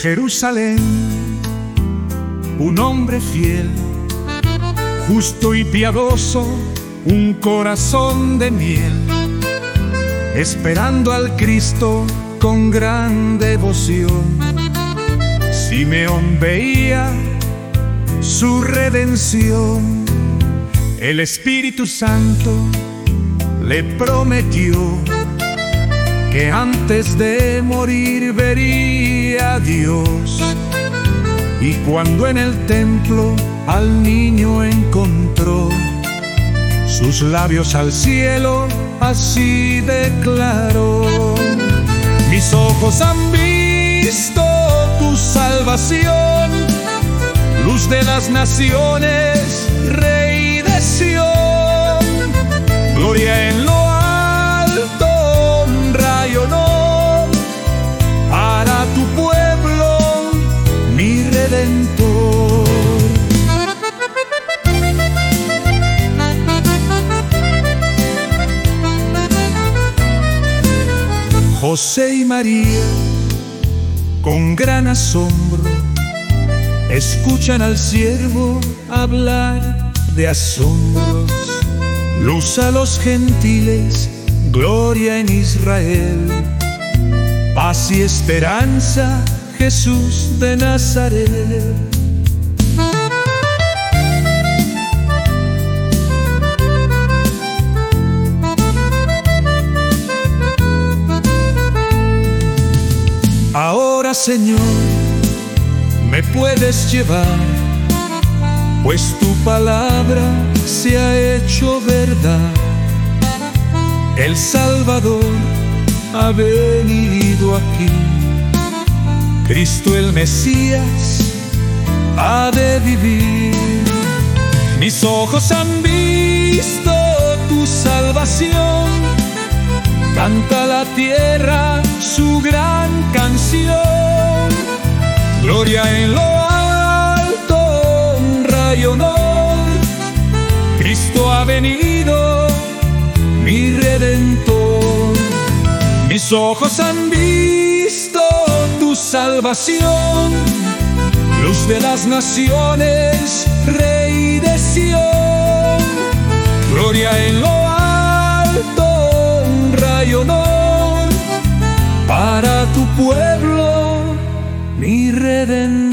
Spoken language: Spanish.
Jerusalén, un hombre fiel, justo y piadoso, un corazón de miel, esperando al Cristo con gran devoción. Simeón veía su redención. El Espíritu Santo le prometió que antes de morir vería a Dios. Y cuando en el templo al niño encontró, sus labios al cielo así declaró: mis ojos han visto tu salvación, luz de las naciones, Rey de Sión. Gloria en lo alto, honra y honor para tu pueblo, mi Redentor. José y María, con gran asombro, escuchan al siervo hablar de asombros. Luz a los gentiles, gloria en Israel, paz y esperanza, Jesús de Nazaret. Ahora, Señor, me puedes llevar, pues tu palabra se ha hecho verdad. El Salvador ha venido aquí, Cristo el Mesías ha de vivir. Mis ojos han visto tu salvación, canta la tierra su gran canción. Gloria en lo alto, honra y honor, Cristo ha venido, mi Redentor. Mis ojos han visto tu salvación, luz de las naciones, Rey de Sión. Gloria en lo alto, honra y honor para tu pueblo, mi Redentor.